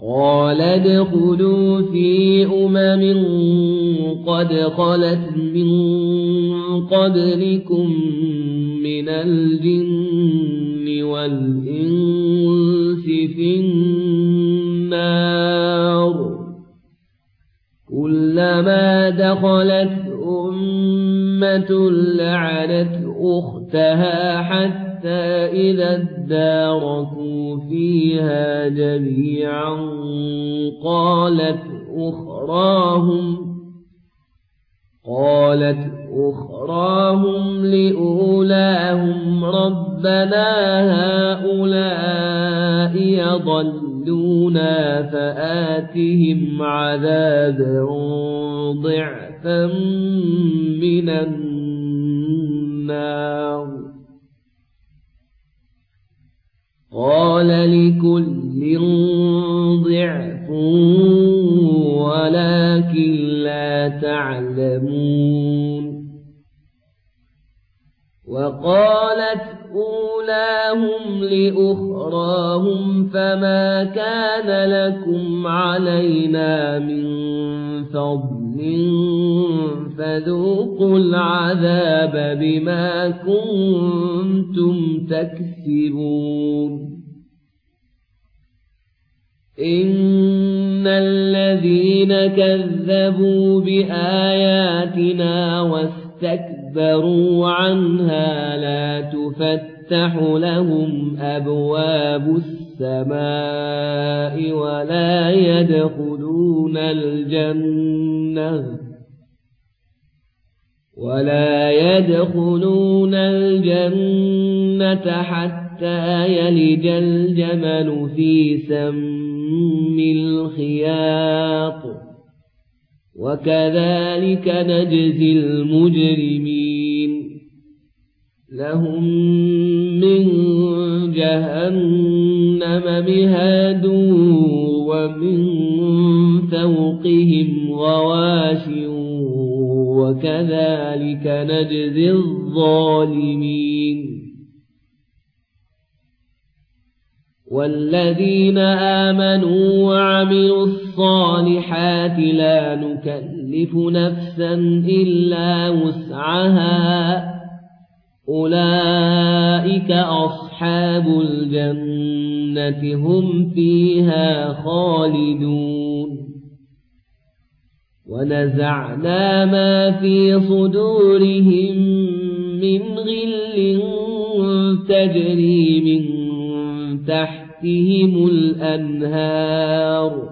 قال ادخلوا في قد خلت من قبلكم من الجن والإنس في النار كلما دخلت أمة لعنت أختها حتى إذا اداركوا فيها جميعا قالت أخراهم لأولاهم ربنا هؤلاء يضلونا فآتهم عذابا ضعفا من النار قال لكل ضعف ولكن لا تعلمون وقالت أولاهم لأخراهم فما كان لكم علينا من فضل فذوقوا العذاب بما كنتم تكسبون إن الذين كذبوا بآياتنا واستكبروا عنها لا تفتح لهم أبواب السماء ولا يدخلون الجنة حتى يلج الجمل في سم الخياط وكذلك نجزي المجرمين لهم من جهنم مهاد ومن فوقهم غواش وكذلك نجزي الظالمين والذين آمنوا وعملوا الصالحات لا نكلف نفسا إلا وسعها أولئك أصحاب الجنة هم فيها خالدون ونزعنا ما في صدورهم من غل تجري من تحتهم الأنهار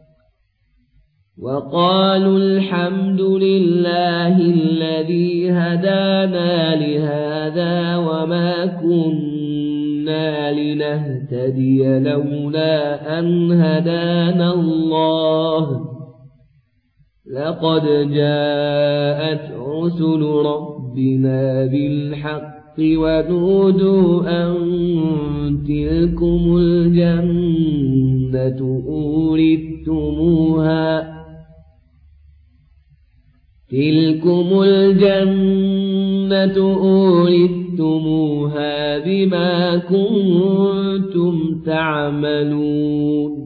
وقالوا الحمد لله الذي هدانا لهذا وما كنا لنهتدي لولا أن هدانا الله لقد جاءت رسل ربنا بالحق ونودوا أن تلكم الجنة أورثتموها بما كنتم تعملون